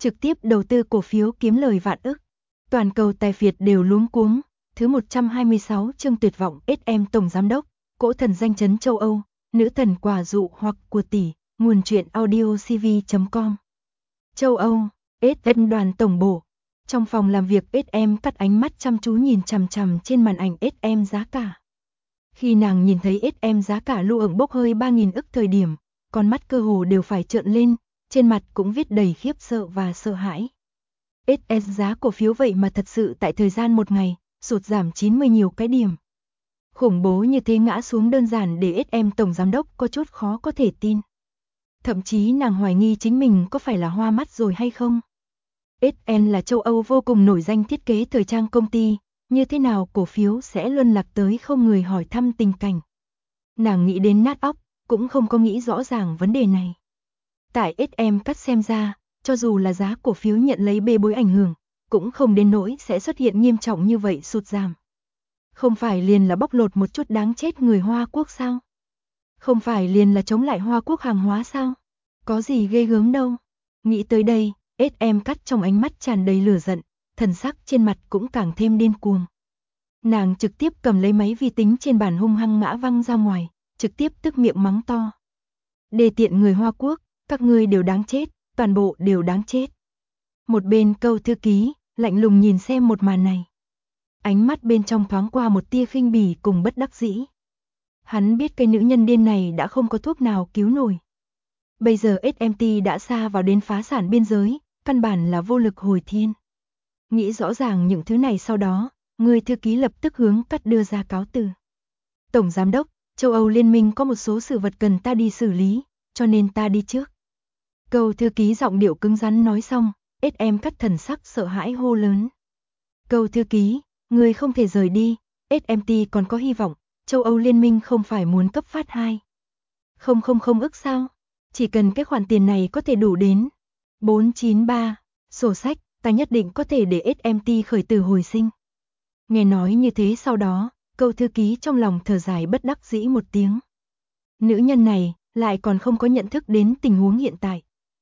trực tiếp đầu tư cổ phiếu kiếm lời vạn ức. Toàn cầu tài phiệt đều luống cuống. Thứ 126 chương tuyệt vọng SM Tổng Giám đốc, cỗ thần danh chấn châu Âu, nữ thần quả dụ hoặc của tỷ, nguồn truyện audiocv.com. Châu Âu, SM đoàn tổng bộ. Trong phòng làm việc SM cắt ánh mắt chăm chú nhìn chằm chằm trên màn ảnh SM giá cả. Khi nàng nhìn thấy SM giá cả lưu ẩn bốc hơi 3.000 ức thời điểm, con mắt cơ hồ đều phải trợn lên, trên mặt cũng viết đầy khiếp sợ và sợ hãi. SM giá cổ phiếu vậy mà thật sự tại thời gian một ngày, sụt giảm 90 nhiều cái điểm. Khủng bố như thế ngã xuống đơn giản để SM Tổng Giám đốc có chút khó có thể tin. Thậm chí nàng hoài nghi chính mình có phải là hoa mắt rồi hay không. SM là châu Âu vô cùng nổi danh thiết kế thời trang công ty, như thế nào cổ phiếu sẽ luân lạc tới không người hỏi thăm tình cảnh. Nàng nghĩ đến nát óc, cũng không có nghĩ rõ ràng vấn đề này. Tại SM cắt xem ra, cho dù là giá cổ phiếu nhận lấy bê bối ảnh hưởng, cũng không đến nỗi sẽ xuất hiện nghiêm trọng như vậy sụt giảm. Không phải liền là bóc lột một chút đáng chết người Hoa Quốc sao? Không phải liền là chống lại Hoa Quốc hàng hóa sao? Có gì ghê gớm đâu. Nghĩ tới đây, SM cắt trong ánh mắt tràn đầy lửa giận, thần sắc trên mặt cũng càng thêm điên cuồng. Nàng trực tiếp cầm lấy máy vi tính trên bàn hung hăng ngã văng ra ngoài, trực tiếp tức miệng mắng to. Đề tiện người Hoa Quốc, các ngươi đều đáng chết, toàn bộ đều đáng chết. Một bên Câu thư ký, lạnh lùng nhìn xem một màn này. Ánh mắt bên trong thoáng qua một tia khinh bỉ cùng bất đắc dĩ. Hắn biết cái nữ nhân điên này đã không có thuốc nào cứu nổi. Bây giờ SMT đã xa vào đến phá sản biên giới, căn bản là vô lực hồi thiên. Nghĩ rõ ràng những thứ này sau đó, người thư ký lập tức hướng cắt đưa ra cáo từ. Tổng Giám đốc, châu Âu Liên minh có một số sự vật cần ta đi xử lý, cho nên ta đi trước. Câu thư ký giọng điệu cứng rắn nói xong, SM cắt thần sắc sợ hãi hô lớn. Câu thư ký, người không thể rời đi, SMT còn có hy vọng, châu Âu Liên minh không phải muốn cấp phát 2. Không ức sao? Chỉ cần cái khoản tiền này có thể đủ đến 493, sổ sách, ta nhất định có thể để SMT khởi tử hồi sinh. Nghe nói như thế sau đó, câu thư ký trong lòng thở dài bất đắc dĩ một tiếng. Nữ nhân này lại còn không có nhận thức đến tình huống hiện tại.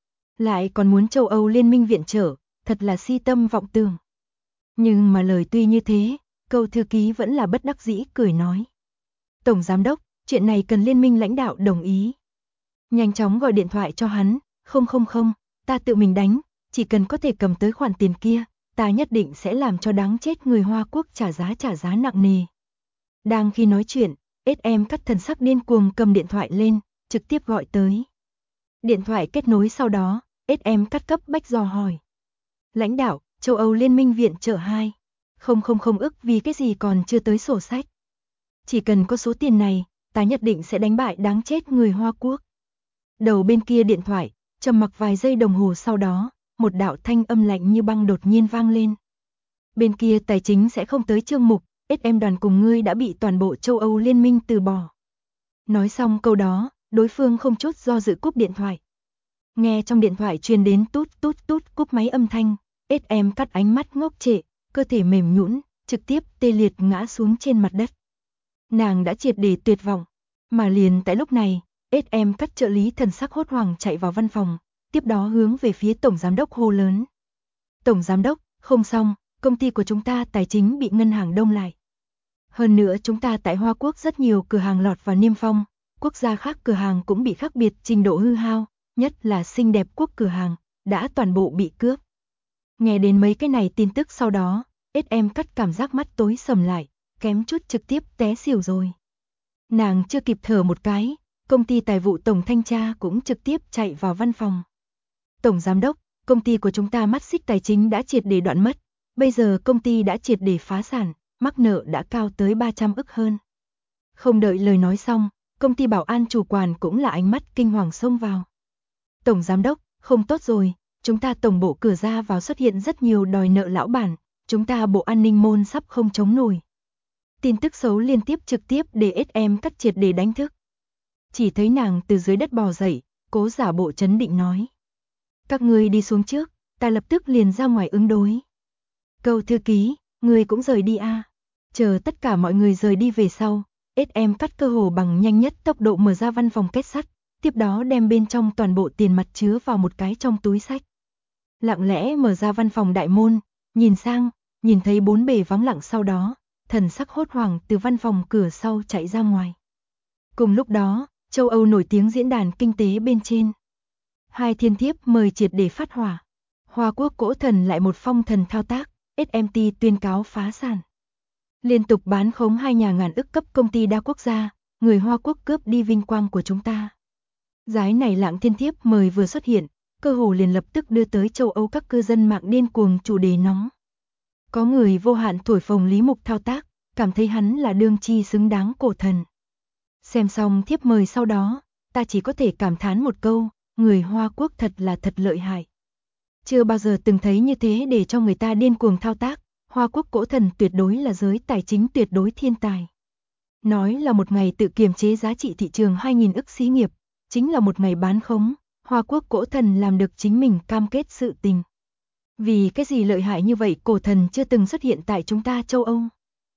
Lại còn muốn châu Âu Liên minh viện trợ, thật là si tâm vọng tưởng. Nhưng mà lời tuy như thế, câu thư ký vẫn là bất đắc dĩ cười nói. Tổng Giám đốc, chuyện này cần Liên minh lãnh đạo đồng ý. Nhanh chóng gọi điện thoại cho hắn, không, ta tự mình đánh, chỉ cần có thể cầm tới khoản tiền kia, ta nhất định sẽ làm cho đáng chết người Hoa Quốc trả giá nặng nề. Đang khi nói chuyện, SM cắt thần sắc điên cuồng cầm điện thoại lên, trực tiếp gọi tới. Điện thoại kết nối sau đó, SM cắt cấp bách dò hỏi. Lãnh đạo, châu Âu Liên minh viện trợ 2. Không ức vì cái gì còn chưa tới sổ sách. Chỉ cần có số tiền này, ta nhất định sẽ đánh bại đáng chết người Hoa Quốc. Đầu bên kia điện thoại, trầm mặc vài giây đồng hồ sau đó, một đạo thanh âm lạnh như băng đột nhiên vang lên. Bên kia tài chính sẽ không tới chương mục, SM đoàn cùng ngươi đã bị toàn bộ châu Âu Liên minh từ bỏ. Nói xong câu đó, đối phương không chút do dự cúp điện thoại. Nghe trong điện thoại truyền đến tút cúp máy âm thanh, SM cắt ánh mắt ngốc trệ, cơ thể mềm nhũn, trực tiếp tê liệt ngã xuống trên mặt đất. Nàng đã triệt để tuyệt vọng, mà liền tại lúc này, SM cắt trợ lý thần sắc hốt hoảng chạy vào văn phòng, tiếp đó hướng về phía Tổng Giám đốc hô lớn. Tổng Giám đốc, không xong, công ty của chúng ta tài chính bị ngân hàng đông lại. Hơn nữa chúng ta tại Hoa Quốc rất nhiều cửa hàng lọt vào niêm phong, quốc gia khác cửa hàng cũng bị khác biệt trình độ hư hao, nhất là xinh đẹp quốc cửa hàng, đã toàn bộ bị cướp. Nghe đến mấy cái này tin tức sau đó, SM cắt cảm giác mắt tối sầm lại, kém chút trực tiếp té xỉu rồi. Nàng chưa kịp thở một cái, công ty tài vụ tổng thanh tra cũng trực tiếp chạy vào văn phòng. Tổng Giám đốc, công ty của chúng ta mắt xích tài chính đã triệt để đoạn mất, bây giờ công ty đã triệt để phá sản, mắc nợ đã cao tới 300 ức hơn. Không đợi lời nói xong, công ty bảo an chủ quản cũng là ánh mắt kinh hoàng xông vào. Tổng Giám đốc, không tốt rồi, chúng ta tổng bộ cửa ra vào xuất hiện rất nhiều đòi nợ lão bản, chúng ta bộ an ninh môn sắp không chống nổi. Tin tức xấu liên tiếp trực tiếp để SM cắt triệt để đánh thức. Chỉ thấy nàng từ dưới đất bò dậy, cố giả bộ trấn định nói. Các ngươi đi xuống trước, ta lập tức liền ra ngoài ứng đối. Câu thư ký, ngươi cũng rời đi a. Chờ tất cả mọi người rời đi về sau, SM cắt cơ hồ bằng nhanh nhất tốc độ mở ra văn phòng kết sắt, tiếp đó đem bên trong toàn bộ tiền mặt chứa vào một cái trong túi xách. Lặng lẽ mở ra văn phòng đại môn, nhìn sang, nhìn thấy bốn bề vắng lặng, sau đó, thần sắc hốt hoảng từ văn phòng cửa sau chạy ra ngoài. Cùng lúc đó, châu Âu nổi tiếng diễn đàn kinh tế bên trên. Hai thiên thiếp mời triệt để phát hỏa. Hoa Quốc cỗ thần lại một phong thần thao tác, SMT tuyên cáo phá sản. Liên tục bán khống 2 nhà ngàn ức cấp công ty đa quốc gia, người Hoa Quốc cướp đi vinh quang của chúng ta. Giái này lạng thiên thiếp mời vừa xuất hiện, cơ hồ liền lập tức đưa tới châu Âu các cư dân mạng điên cuồng chủ đề nóng. Có người vô hạn thổi phồng Lý Mục thao tác, cảm thấy hắn là đương chi xứng đáng cổ thần. Xem xong thiếp mời sau đó, ta chỉ có thể cảm thán một câu, người Hoa Quốc thật là thật lợi hại. Chưa bao giờ từng thấy như thế để cho người ta điên cuồng thao tác, Hoa Quốc cỗ thần tuyệt đối là giới tài chính tuyệt đối thiên tài. Nói là một ngày tự kiềm chế giá trị thị trường 2.000 ức xí nghiệp, chính là một ngày bán khống, Hoa Quốc cỗ thần làm được chính mình cam kết sự tình. Vì cái gì lợi hại như vậy cổ thần chưa từng xuất hiện tại chúng ta châu Âu.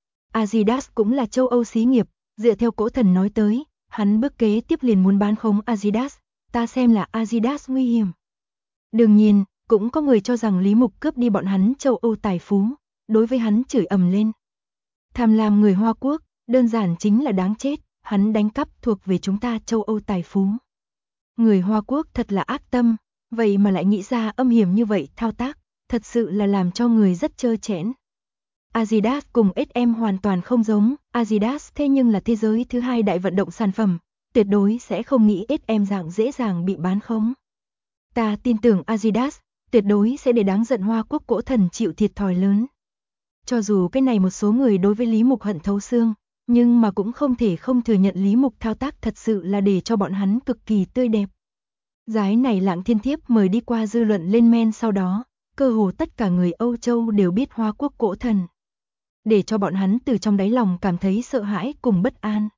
Adidas cũng là châu Âu xí nghiệp, dựa theo cỗ thần nói tới, hắn bước kế tiếp liền muốn bán khống Adidas, ta xem là Adidas nguy hiểm. Đương nhiên, cũng có người cho rằng Lý Mục cướp đi bọn hắn châu Âu tài phú, đối với hắn chửi ầm lên. Tham lam người Hoa Quốc, đơn giản chính là đáng chết, hắn đánh cắp thuộc về chúng ta châu Âu tài phú. Người Hoa Quốc thật là ác tâm, vậy mà lại nghĩ ra âm hiểm như vậy thao tác, thật sự là làm cho người rất trơ trẽn. Adidas cùng SM hoàn toàn không giống, Adidas thế nhưng là thế giới thứ hai đại vận động sản phẩm, tuyệt đối sẽ không nghĩ SM dạng dễ dàng bị bán khống. Ta tin tưởng Adidas, tuyệt đối sẽ để đáng giận Hoa Quốc cỗ thần chịu thiệt thòi lớn. Cho dù cái này một số người đối với Lý Mục hận thấu xương, nhưng mà cũng không thể không thừa nhận Lý Mục thao tác thật sự là để cho bọn hắn cực kỳ tươi đẹp. Giái này lạng thiên thiếp mời đi qua dư luận lên men sau đó, cơ hồ tất cả người Âu Châu đều biết Hoa Quốc cỗ thần. Để cho bọn hắn từ trong đáy lòng cảm thấy sợ hãi cùng bất an.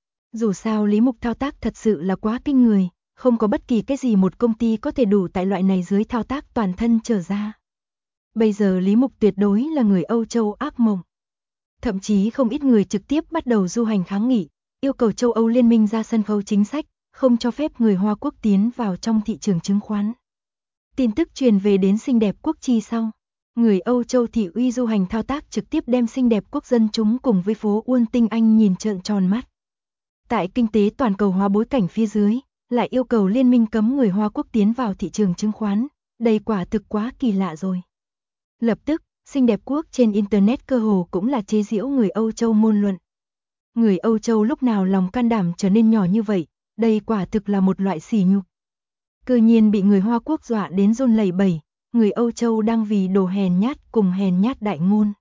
Dù sao Lý Mục thao tác thật sự là quá kinh người, không có bất kỳ cái gì một công ty có thể đủ tại loại này dưới thao tác toàn thân trở ra. Bây giờ Lý Mục tuyệt đối là người Âu Châu ác mộng. Thậm chí không ít người trực tiếp bắt đầu du hành kháng nghị, yêu cầu châu Âu liên minh ra sân khấu chính sách, không cho phép người Hoa Quốc tiến vào trong thị trường chứng khoán. Tin tức truyền về đến xinh đẹp quốc chi sau, người Âu Châu thị uy du hành thao tác trực tiếp đem xinh đẹp quốc dân chúng cùng với phố Uôn tinh anh nhìn trợn tròn mắt. Tại kinh tế toàn cầu hóa bối cảnh phía dưới, lại yêu cầu liên minh cấm người Hoa Quốc tiến vào thị trường chứng khoán, đây quả thực quá kỳ lạ rồi. Lập tức, xinh đẹp quốc trên Internet cơ hồ cũng là chế giễu người Âu Châu ngôn luận. Người Âu Châu lúc nào lòng can đảm trở nên nhỏ như vậy, đây quả thực là một loại sỉ nhục. Cơ nhiên bị người Hoa Quốc dọa đến run lẩy bẩy, người Âu Châu đang vì đồ hèn nhát cùng hèn nhát đại ngôn.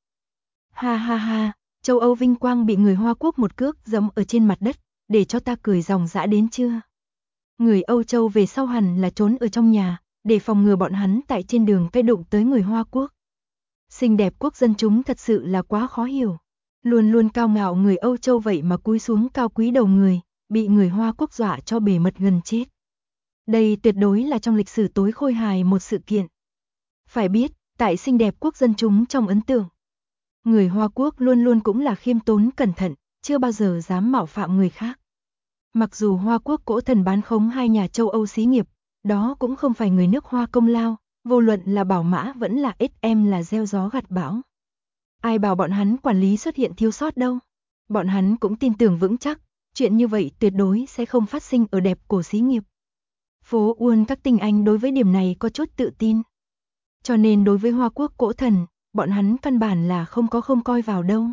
Ha ha ha, châu Âu vinh quang bị người Hoa Quốc một cước giẫm ở trên mặt đất, để cho ta cười ròng rã đến chưa? Người Âu Châu về sau hẳn là trốn ở trong nhà, để phòng ngừa bọn hắn tại trên đường cây đụng tới người Hoa Quốc. Xinh đẹp quốc dân chúng thật sự là quá khó hiểu. Luôn luôn cao ngạo người Âu Châu vậy mà cúi xuống cao quý đầu người, bị người Hoa Quốc dọa cho bề mật gần chết. Đây tuyệt đối là trong lịch sử tối khôi hài một sự kiện. Phải biết, tại xinh đẹp quốc dân chúng trong ấn tượng, người Hoa Quốc luôn luôn cũng là khiêm tốn cẩn thận, chưa bao giờ dám mạo phạm người khác. Mặc dù Hoa Quốc cỗ thần bán khống 2 nhà châu Âu xí nghiệp, đó cũng không phải người nước Hoa công lao, vô luận là Bảo Mã vẫn là SM là gieo gió gặt bão. Ai bảo bọn hắn quản lý xuất hiện thiếu sót đâu. Bọn hắn cũng tin tưởng vững chắc, chuyện như vậy tuyệt đối sẽ không phát sinh ở đẹp cổ xí nghiệp. Phố Uôn các tinh anh đối với điểm này có chút tự tin. Cho nên đối với Hoa Quốc cỗ thần, bọn hắn căn bản là không coi vào đâu.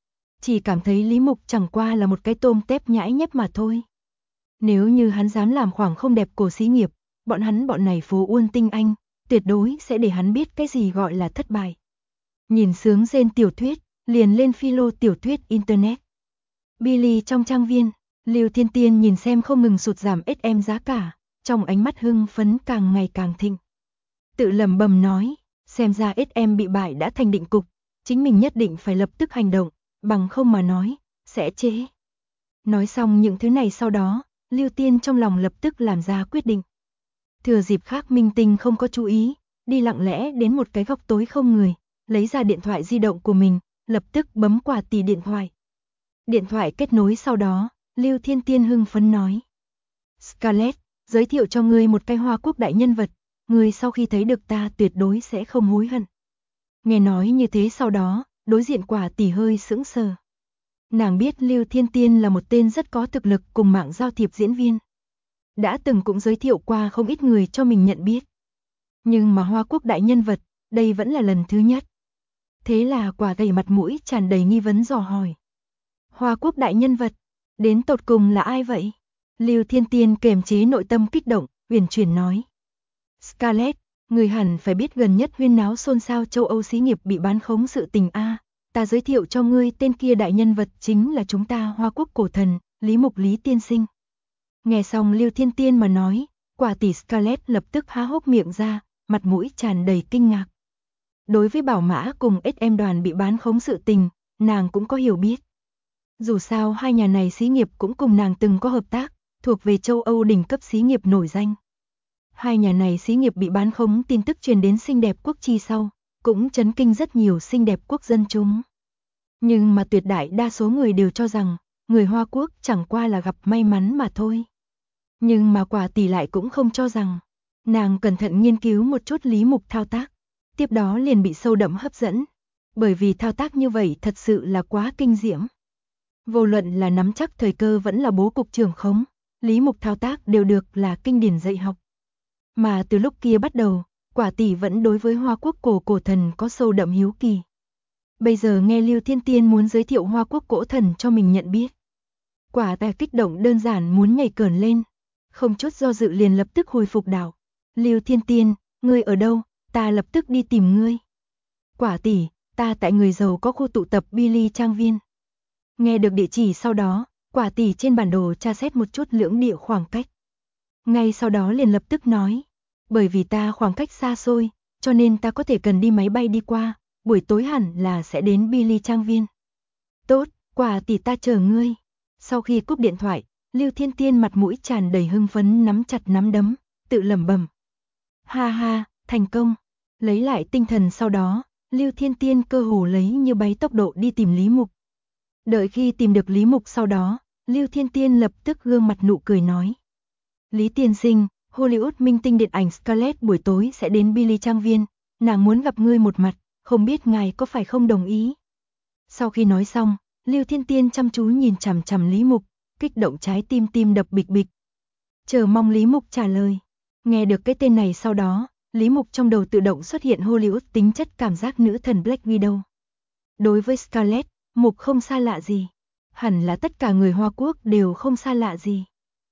Chỉ cảm thấy Lý Mục chẳng qua là một cái tôm tép nhãi nhép mà thôi. Nếu như hắn dám làm khoảng không đẹp cổ xí nghiệp, bọn này phố Uôn tinh anh, tuyệt đối sẽ để hắn biết cái gì gọi là thất bại. Nhìn sướng rên tiểu thuyết, liền lên philo tiểu thuyết Internet. Billy trong trang viên, Lưu Thiên Tiên nhìn xem không ngừng sụt giảm SM giá cả, trong ánh mắt hưng phấn càng ngày càng thịnh. Tự lẩm bẩm nói, xem ra SM bị bại đã thành định cục, chính mình nhất định phải lập tức hành động, bằng không mà nói, sẽ chế. Nói xong những thứ này sau đó, Lưu Tiên trong lòng lập tức làm ra quyết định. Thừa dịp khác minh tinh không có chú ý, đi lặng lẽ đến một cái góc tối không người, lấy ra điện thoại di động của mình, lập tức bấm quả tì điện thoại. Điện thoại kết nối sau đó, Lưu Thiên Tiên hưng phấn nói. Scarlett, giới thiệu cho ngươi một cái Hoa Quốc đại nhân vật, ngươi sau khi thấy được ta tuyệt đối sẽ không hối hận. Nghe nói như thế sau đó, đối diện Quả tỷ hơi sững sờ. Nàng biết Lưu Thiên Tiên là một tên rất có thực lực cùng mạng giao thiệp diễn viên. Đã từng cũng giới thiệu qua không ít người cho mình nhận biết. Nhưng mà Hoa Quốc đại nhân vật, đây vẫn là lần thứ nhất. Thế là Quả gầy mặt mũi tràn đầy nghi vấn dò hỏi. Hoa Quốc đại nhân vật, đến tột cùng là ai vậy? Lưu Thiên Tiên kềm chế nội tâm kích động, uyển chuyển nói. Scarlett, người hẳn phải biết gần nhất huyên náo xôn xao châu Âu xí nghiệp bị bán khống sự tình a. Ta giới thiệu cho ngươi, tên kia đại nhân vật chính là chúng ta Hoa Quốc cổ thần, Lý Mục Lý tiên sinh. Nghe xong Lưu Thiên Tiên mà nói, Quả tỷ Scarlett lập tức há hốc miệng ra, mặt mũi tràn đầy kinh ngạc. Đối với Bảo Mã cùng SM đoàn bị bán khống sự tình, nàng cũng có hiểu biết. Dù sao hai nhà này xí nghiệp cũng cùng nàng từng có hợp tác, thuộc về châu Âu đỉnh cấp xí nghiệp nổi danh. Hai nhà này xí nghiệp bị bán khống tin tức truyền đến xinh đẹp quốc chi sau, cũng chấn kinh rất nhiều xinh đẹp quốc dân chúng. Nhưng mà tuyệt đại đa số người đều cho rằng, người Hoa Quốc chẳng qua là gặp may mắn mà thôi. Nhưng mà Quả tỷ lại cũng không cho rằng. Nàng cẩn thận nghiên cứu một chút Lý Mục thao tác, tiếp đó liền bị sâu đậm hấp dẫn. Bởi vì thao tác như vậy thật sự là quá kinh diễm. Vô luận là nắm chắc thời cơ vẫn là bố cục trường khống, Lý Mục thao tác đều được là kinh điển dạy học. Mà từ lúc kia bắt đầu, Quả tỷ vẫn đối với Hoa Quốc cổ thần có sâu đậm hiếu kỳ. Bây giờ nghe Lưu Thiên Tiên muốn giới thiệu Hoa Quốc cổ thần cho mình nhận biết. Quả tỷ kích động đơn giản muốn nhảy cởn lên. Không chút do dự liền lập tức hồi phục đạo. Lưu Thiên Tiên, ngươi ở đâu, ta lập tức đi tìm ngươi. Quả tỷ, ta tại người giàu có khu tụ tập Billy Trang Viên. Nghe được địa chỉ sau đó, Quả tỷ trên bản đồ tra xét một chút lưỡng địa khoảng cách. Ngay sau đó liền lập tức nói. Bởi vì ta khoảng cách xa xôi, cho nên ta có thể cần đi máy bay đi qua, buổi tối hẳn là sẽ đến Billy Trang Viên. Tốt, Quả tỷ ta chờ ngươi. Sau khi cúp điện thoại, Lưu Thiên Tiên mặt mũi tràn đầy hưng phấn nắm chặt nắm đấm, tự lẩm bẩm. Ha ha, thành công. Lấy lại tinh thần sau đó, Lưu Thiên Tiên cơ hồ lấy như bay tốc độ đi tìm Lý Mục. Đợi khi tìm được Lý Mục sau đó, Lưu Thiên Tiên lập tức gương mặt nụ cười nói. Lý tiên sinh, Hollywood minh tinh điện ảnh Scarlett buổi tối sẽ đến Billy Trang Viên, nàng muốn gặp ngươi một mặt, không biết ngài có phải không đồng ý. Sau khi nói xong, Lưu Thiên Tiên chăm chú nhìn chằm chằm Lý Mục, kích động trái tim tim đập bịch bịch. Chờ mong Lý Mục trả lời. Nghe được cái tên này sau đó, Lý Mục trong đầu tự động xuất hiện Hollywood tính chất cảm giác nữ thần Black Widow. Đối với Scarlett, Mục không xa lạ gì. Hẳn là tất cả người Hoa Quốc đều không xa lạ gì.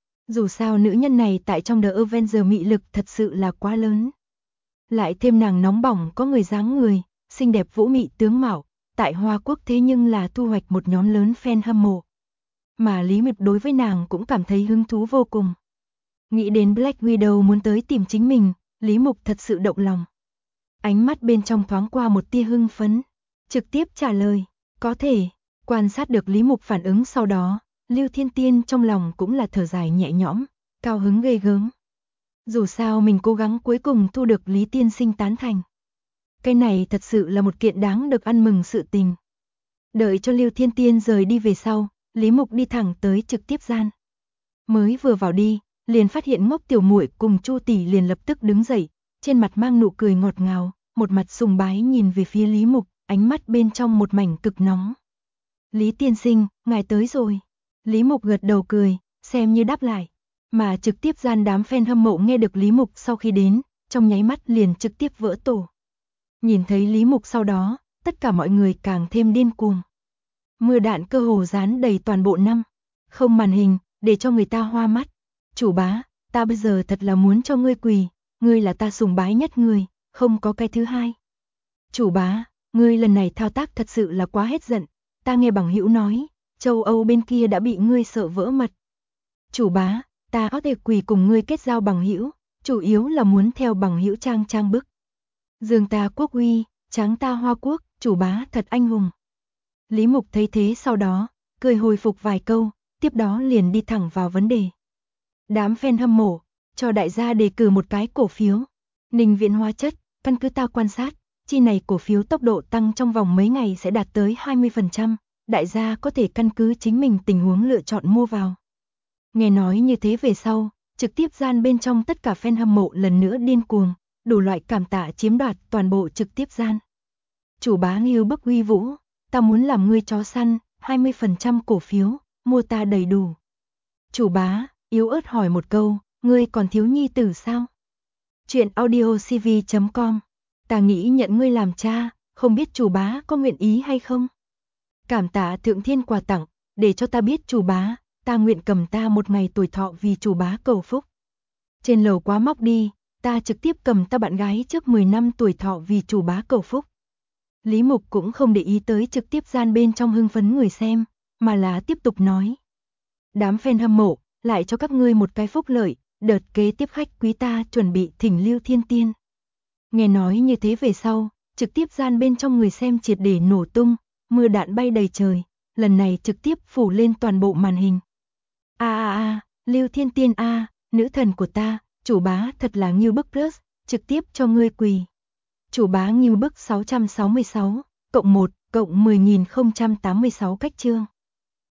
Dù sao nữ nhân này tại trong The Avengers mị lực thật sự là quá lớn. Lại thêm nàng nóng bỏng có người dáng người, xinh đẹp vũ mị tướng mạo, tại Hoa Quốc thế nhưng là thu hoạch một nhóm lớn fan hâm mộ. Mà Lý Mục đối với nàng cũng cảm thấy hứng thú vô cùng. Nghĩ đến Black Widow muốn tới tìm chính mình, Lý Mục thật sự động lòng. Ánh mắt bên trong thoáng qua một tia hưng phấn, trực tiếp trả lời, có thể. Quan sát được Lý Mục phản ứng sau đó, Lưu Thiên Tiên trong lòng cũng là thở dài nhẹ nhõm, cao hứng ghê gớm. Dù sao mình cố gắng cuối cùng thu được Lý tiên sinh tán thành. Cái này thật sự là một kiện đáng được ăn mừng sự tình. Đợi cho Lưu Thiên Tiên rời đi về sau, Lý Mục đi thẳng tới trực tiếp gian. Mới vừa vào đi, liền phát hiện Ngốc tiểu muội cùng Chu tỷ liền lập tức đứng dậy, trên mặt mang nụ cười ngọt ngào, một mặt sùng bái nhìn về phía Lý Mục, ánh mắt bên trong một mảnh cực nóng. Lý tiên sinh, ngài tới rồi. Lý Mục gật đầu cười, xem như đáp lại. Mà trực tiếp gian đám fan hâm mộ nghe được Lý Mục sau khi đến, trong nháy mắt liền trực tiếp vỡ tổ. Nhìn thấy Lý Mục sau đó, tất cả mọi người càng thêm điên cuồng. Mưa đạn cơ hồ dán đầy toàn bộ năm, không màn hình, để cho người ta hoa mắt. Chủ bá, ta bây giờ thật là muốn cho ngươi quỳ, ngươi là ta sùng bái nhất người, không có cái thứ hai. Chủ bá, ngươi lần này thao tác thật sự là quá hết giận, ta nghe bằng hữu nói, châu Âu bên kia đã bị ngươi sợ vỡ mật. Chủ bá, ta có thể quỳ cùng ngươi kết giao bằng hữu, chủ yếu là muốn theo bằng hữu trang bức. Dương ta quốc uy, tráng ta Hoa Quốc, chủ bá thật anh hùng. Lý Mục thấy thế sau đó, cười hồi phục vài câu, tiếp đó liền đi thẳng vào vấn đề. Đám fan hâm mộ, cho đại gia đề cử một cái cổ phiếu. Ninh Viện Hóa Chất, căn cứ ta quan sát, chi này cổ phiếu tốc độ tăng trong vòng mấy ngày sẽ đạt tới 20%, đại gia có thể căn cứ chính mình tình huống lựa chọn mua vào. Nghe nói như thế về sau, trực tiếp gian bên trong tất cả fan hâm mộ lần nữa điên cuồng, đủ loại cảm tạ chiếm đoạt toàn bộ trực tiếp gian. Chủ bá Ngưu Bức uy vũ, ta muốn làm ngươi chó săn, 20% cổ phiếu, mua ta đầy đủ. Chủ bá, yếu ớt hỏi một câu, ngươi còn thiếu nhi tử sao? Chuyện audiocv.com, ta nghĩ nhận ngươi làm cha, không biết chủ bá có nguyện ý hay không? Cảm tạ thượng thiên quà tặng, để cho ta biết chủ bá, ta nguyện cầm ta một ngày tuổi thọ vì chủ bá cầu phúc. Trên lầu quá móc đi, ta trực tiếp cầm ta bạn gái trước 10 năm tuổi thọ vì chủ bá cầu phúc. Lý Mục cũng không để ý tới trực tiếp gian bên trong hưng phấn người xem, mà là tiếp tục nói. Đám fan hâm mộ, lại cho các ngươi một cái phúc lợi, đợt kế tiếp khách quý ta chuẩn bị thỉnh Lưu Thiên Tiên. Nghe nói như thế về sau, trực tiếp gian bên trong người xem triệt để nổ tung, mưa đạn bay đầy trời, lần này trực tiếp phủ lên toàn bộ màn hình. Lưu Thiên Tiên nữ thần của ta, chủ bá thật là Ngưu Bức Plus, trực tiếp cho ngươi quỳ. Chủ bá Ngưu Bức 666, cộng 1, cộng 10.086 cách chương.